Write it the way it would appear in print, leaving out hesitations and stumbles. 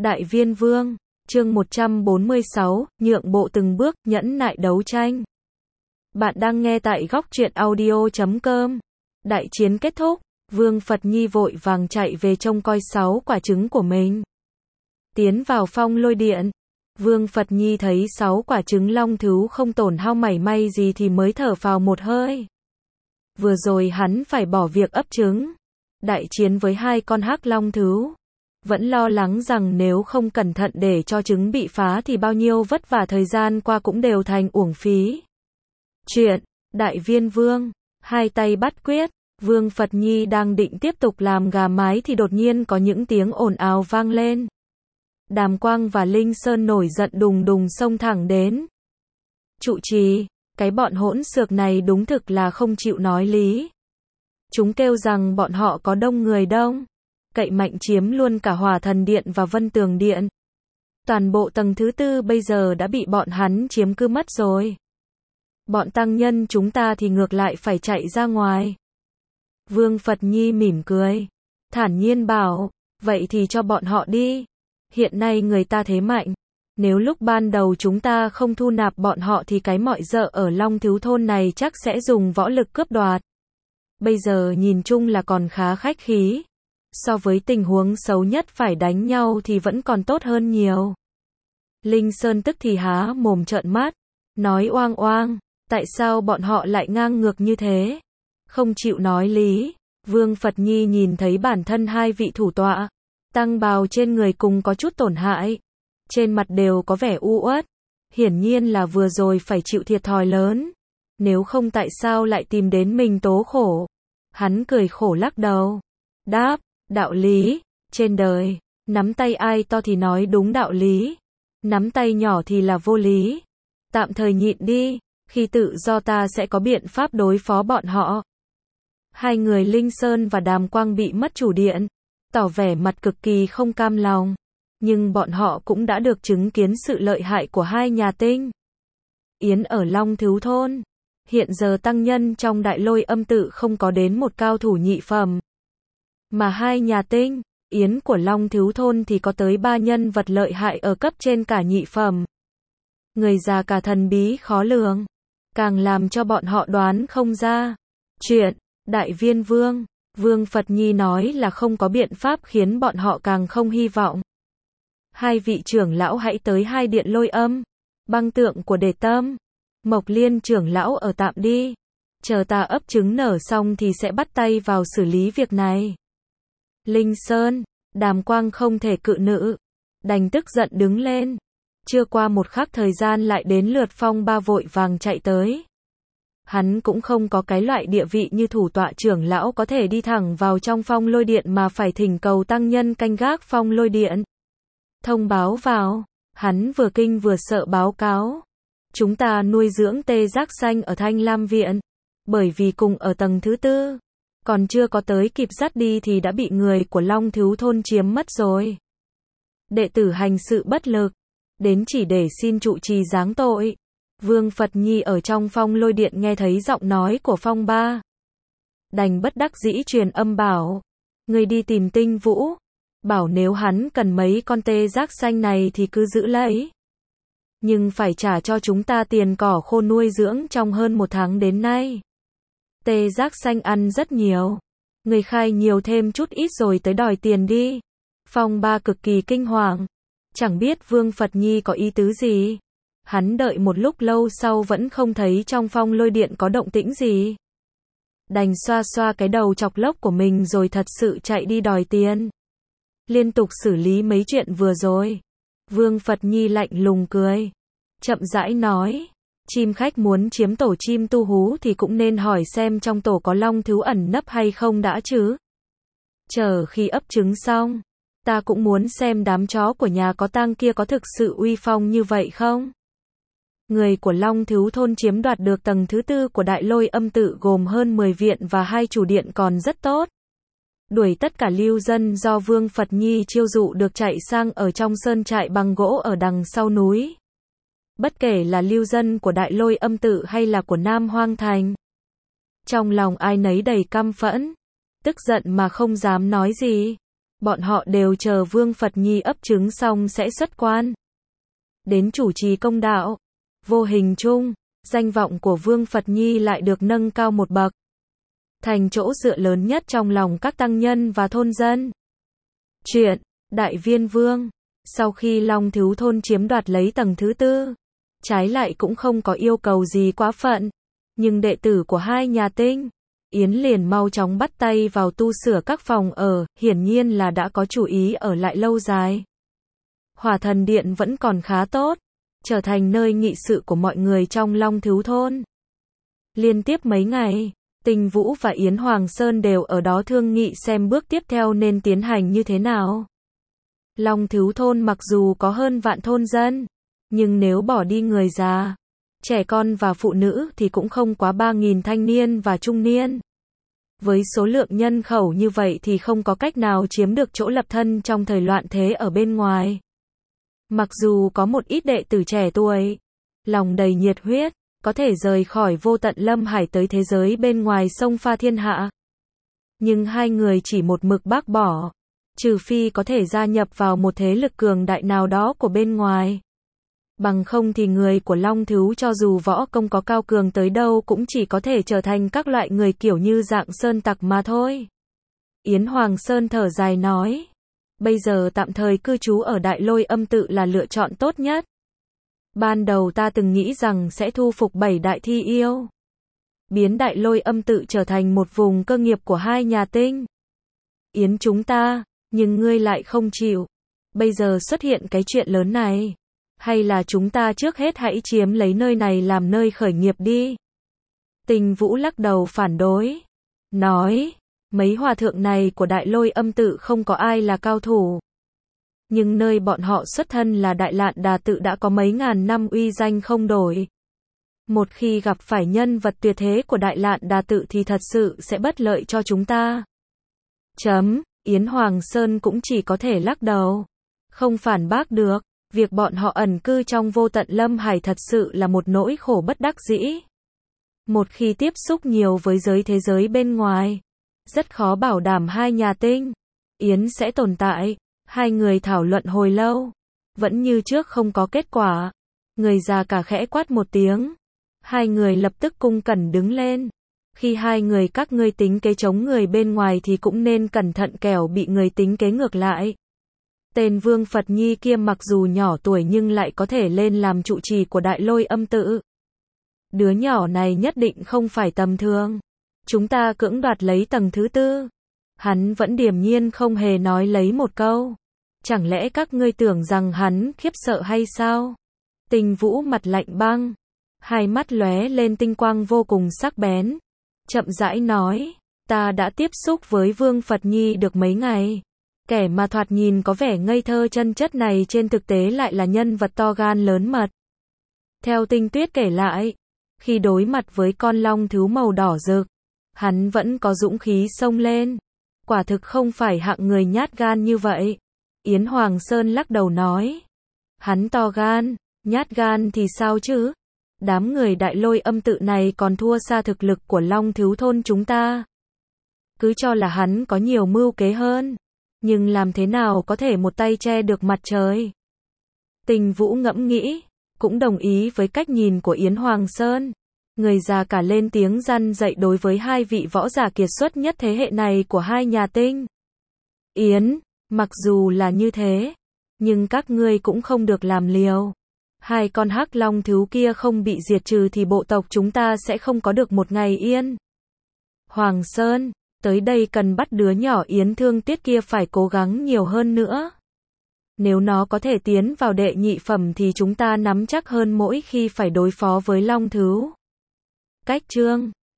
Đại Viên Vương, chương 146, nhượng bộ từng bước, nhẫn nại đấu tranh. Bạn đang nghe tại góc truyện audio.com. Đại chiến kết thúc, Vương Phật Nhi vội vàng chạy về trông coi 6 quả trứng của mình. Tiến vào phong lôi điện, Vương Phật Nhi thấy 6 quả trứng long thú không tổn hao mảy may gì thì mới thở phào một hơi. Vừa rồi hắn phải bỏ việc ấp trứng, đại chiến với 2 con hắc long thú. Vẫn lo lắng rằng nếu không cẩn thận để cho trứng bị phá thì bao nhiêu vất vả thời gian qua cũng đều thành uổng phí. Chuyện, Đại Viên Vương, hai tay bắt quyết, Vương Phật Nhi đang định tiếp tục làm gà mái thì đột nhiên có những tiếng ồn ào vang lên. Đàm Quang và Linh Sơn nổi giận đùng đùng xông thẳng đến. Trụ trì, cái bọn hỗn xược này đúng thực là không chịu nói lý. Chúng kêu rằng bọn họ có đông người đông, cậy mạnh chiếm luôn cả Hỏa Thần Điện và Vân Tường Điện. Toàn bộ tầng thứ 4 bây giờ đã bị bọn hắn chiếm cứ mất rồi. Bọn tăng nhân chúng ta thì ngược lại phải chạy ra ngoài. Vương Phật Nhi mỉm cười, thản nhiên bảo, vậy thì cho bọn họ đi. Hiện nay người ta thế mạnh, nếu lúc ban đầu chúng ta không thu nạp bọn họ thì cái mọi dợ ở Long Thiếu Thôn này chắc sẽ dùng võ lực cướp đoạt. Bây giờ nhìn chung là còn khá khách khí. So với tình huống xấu nhất phải đánh nhau thì vẫn còn tốt hơn nhiều. Linh Sơn tức thì há mồm trợn mắt, nói oang oang, tại sao bọn họ lại ngang ngược như thế? Không chịu nói lý. Vương Phật Nhi nhìn thấy bản thân hai vị thủ tọa, tăng bào trên người cùng có chút tổn hại. Trên mặt đều có vẻ u uất. Hiển nhiên là vừa rồi phải chịu thiệt thòi lớn. Nếu không tại sao lại tìm đến mình tố khổ? Hắn cười khổ lắc đầu. Đáp, đạo lý, trên đời, nắm tay ai to thì nói đúng đạo lý. Nắm tay nhỏ thì là vô lý. Tạm thời nhịn đi, khi tự do ta sẽ có biện pháp đối phó bọn họ. Hai người Linh Sơn và Đàm Quang bị mất chủ điện, tỏ vẻ mặt cực kỳ không cam lòng. Nhưng bọn họ cũng đã được chứng kiến sự lợi hại của hai nhà Tinh Yến ở Long Thiếu Thôn. Hiện giờ tăng nhân trong Đại Lôi Âm Tự không có đến một cao thủ nhị phẩm. Mà hai nhà Tinh Yến của Long Thiếu Thôn thì có tới 3 nhân vật lợi hại ở cấp trên cả nhị phẩm. Người già cả thần bí khó lường, càng làm cho bọn họ đoán không ra. Chuyện, Đại Viên Vương, Vương Phật Nhi nói là không có biện pháp khiến bọn họ càng không hy vọng. Hai vị trưởng lão hãy tới hai điện Lôi Âm, băng tượng của Đề Tâm, Mộc Liên trưởng lão ở tạm đi. Chờ ta ấp trứng nở xong thì sẽ bắt tay vào xử lý việc này. Linh Sơn, Đàm Quang không thể cự nữ, đành tức giận đứng lên. Chưa qua một khắc thời gian lại đến lượt Phong Ba vội vàng chạy tới. Hắn cũng không có cái loại địa vị như thủ tọa trưởng lão có thể đi thẳng vào trong phong lôi điện mà phải thỉnh cầu tăng nhân canh gác phong lôi điện. Thông báo vào, hắn vừa kinh vừa sợ báo cáo. Chúng ta nuôi dưỡng tê giác xanh ở Thanh Lam Viện, bởi vì cùng ở tầng thứ 4. Còn chưa có tới kịp dắt đi thì đã bị người của Long Thiếu Thôn chiếm mất rồi. Đệ tử hành sự bất lực, đến chỉ để xin trụ trì giáng tội. Vương Phật Nhi ở trong phong lôi điện nghe thấy giọng nói của Phong Ba, đành bất đắc dĩ truyền âm bảo, người đi tìm Tinh Vũ, bảo nếu hắn cần mấy con tê giác xanh này thì cứ giữ lấy. Nhưng phải trả cho chúng ta tiền cỏ khô nuôi dưỡng trong hơn 1 tháng đến nay. Tê giác xanh ăn rất nhiều. Người khai nhiều thêm chút ít rồi tới đòi tiền đi. Phong Ba cực kỳ kinh hoàng. Chẳng biết Vương Phật Nhi có ý tứ gì. Hắn đợi một lúc lâu sau vẫn không thấy trong phong lôi điện có động tĩnh gì. Đành xoa xoa cái đầu chọc lốc của mình rồi thật sự chạy đi đòi tiền. Liên tục xử lý mấy chuyện vừa rồi. Vương Phật Nhi lạnh lùng cười, chậm rãi nói, chim khách muốn chiếm tổ chim tu hú thì cũng nên hỏi xem trong tổ có long thú ẩn nấp hay không đã chứ. Chờ khi ấp trứng xong, ta cũng muốn xem đám chó của nhà có tang kia có thực sự uy phong như vậy không. Người của Long Thiếu Thôn chiếm đoạt được tầng thứ 4 của Đại Lôi Âm Tự gồm hơn 10 viện và 2 chủ điện còn rất tốt. Đuổi tất cả lưu dân do Vương Phật Nhi chiêu dụ được chạy sang ở trong sơn trại bằng gỗ ở đằng sau núi. Bất kể là lưu dân của Đại Lôi Âm Tự hay là của Nam Hoang Thành. Trong lòng ai nấy đầy căm phẫn, tức giận mà không dám nói gì. Bọn họ đều chờ Vương Phật Nhi ấp trứng xong sẽ xuất quan. Đến chủ trì công đạo. Vô hình chung, danh vọng của Vương Phật Nhi lại được nâng cao một bậc. Thành chỗ dựa lớn nhất trong lòng các tăng nhân và thôn dân. Chuyện, Đại Viên Vương. Sau khi Long Thứu thôn chiếm đoạt lấy tầng thứ tư, trái lại cũng không có yêu cầu gì quá phận. Nhưng đệ tử của hai nhà Tinh, Yến liền mau chóng bắt tay vào tu sửa các phòng ở, hiển nhiên là đã có chủ ý ở lại lâu dài. Hỏa Thần Điện vẫn còn khá tốt, trở thành nơi nghị sự của mọi người trong Long Thứu thôn. Liên tiếp mấy ngày, Tinh Vũ và Yến Hoàng Sơn đều ở đó thương nghị xem bước tiếp theo nên tiến hành như thế nào. Long Thứu thôn mặc dù có hơn vạn thôn dân, nhưng nếu bỏ đi người già, trẻ con và phụ nữ thì cũng không quá 3.000 thanh niên và trung niên. Với số lượng nhân khẩu như vậy thì không có cách nào chiếm được chỗ lập thân trong thời loạn thế ở bên ngoài. Mặc dù có một ít đệ tử trẻ tuổi, lòng đầy nhiệt huyết, có thể rời khỏi vô tận lâm hải tới thế giới bên ngoài sông pha thiên hạ. Nhưng hai người chỉ một mực bác bỏ, trừ phi có thể gia nhập vào một thế lực cường đại nào đó của bên ngoài. Bằng không thì người của Long Thứu cho dù võ công có cao cường tới đâu cũng chỉ có thể trở thành các loại người kiểu như dạng sơn tặc mà thôi. Yến Hoàng Sơn thở dài nói, bây giờ tạm thời cư trú ở Đại Lôi Âm Tự là lựa chọn tốt nhất. Ban đầu ta từng nghĩ rằng sẽ thu phục 7 đại thi yêu, biến Đại Lôi Âm Tự trở thành một vùng cơ nghiệp của hai nhà Tinh Yến chúng ta, nhưng ngươi lại không chịu. Bây giờ xuất hiện cái chuyện lớn này, hay là chúng ta trước hết hãy chiếm lấy nơi này làm nơi khởi nghiệp đi. Tinh Vũ lắc đầu phản đối, nói, mấy hòa thượng này của Đại Lôi Âm Tự không có ai là cao thủ. Nhưng nơi bọn họ xuất thân là Đại Lạn Đà Tự đã có mấy ngàn năm uy danh không đổi. Một khi gặp phải nhân vật tuyệt thế của Đại Lạn Đà Tự thì thật sự sẽ bất lợi cho chúng ta. Yến Hoàng Sơn cũng chỉ có thể lắc đầu, không phản bác được. Việc bọn họ ẩn cư trong vô tận lâm hải thật sự là một nỗi khổ bất đắc dĩ. Một khi tiếp xúc nhiều với thế giới bên ngoài, rất khó bảo đảm hai nhà Tinh Yến sẽ tồn tại. Hai người thảo luận hồi lâu, vẫn như trước không có kết quả. Người già cả khẽ quát một tiếng, hai người lập tức cung cẩn đứng lên. Khi hai người các ngươi tính kế chống người bên ngoài thì cũng nên cẩn thận kẻo bị người tính kế ngược lại. Tên Vương Phật Nhi kia mặc dù nhỏ tuổi nhưng lại có thể lên làm trụ trì của Đại Lôi Âm Tự. Đứa nhỏ này nhất định không phải tầm thường. Chúng ta cưỡng đoạt lấy tầng thứ tư. Hắn vẫn điềm nhiên không hề nói lấy một câu. Chẳng lẽ các ngươi tưởng rằng hắn khiếp sợ hay sao? Tinh Vũ mặt lạnh băng, hai mắt lóe lên tinh quang vô cùng sắc bén, chậm rãi nói, ta đã tiếp xúc với Vương Phật Nhi được mấy ngày. Kẻ mà thoạt nhìn có vẻ ngây thơ chân chất này trên thực tế lại là nhân vật to gan lớn mật. Theo Tinh Tuyết kể lại, khi đối mặt với con long thứu màu đỏ rực, hắn vẫn có dũng khí xông lên. Quả thực không phải hạng người nhát gan như vậy. Yến Hoàng Sơn lắc đầu nói, hắn to gan, nhát gan thì sao chứ? Đám người Đại Lôi Âm Tự này còn thua xa thực lực của Long Thứu thôn chúng ta. Cứ cho là hắn có nhiều mưu kế hơn, nhưng làm thế nào có thể một tay che được mặt trời? Tinh Vũ ngẫm nghĩ, cũng đồng ý với cách nhìn của Yến Hoàng Sơn. Người già cả lên tiếng răn dạy đối với hai vị võ giả kiệt xuất nhất thế hệ này của hai nhà Tinh Yến. Mặc dù là như thế, nhưng các ngươi cũng không được làm liều. Hai con hắc long thứu kia không bị diệt trừ thì bộ tộc chúng ta sẽ không có được một ngày yên. Hoàng Sơn, tới đây cần bắt đứa nhỏ Yến Thương Tiết kia phải cố gắng nhiều hơn nữa. Nếu nó có thể tiến vào đệ nhị phẩm thì chúng ta nắm chắc hơn mỗi khi phải đối phó với long thứu. Cách chương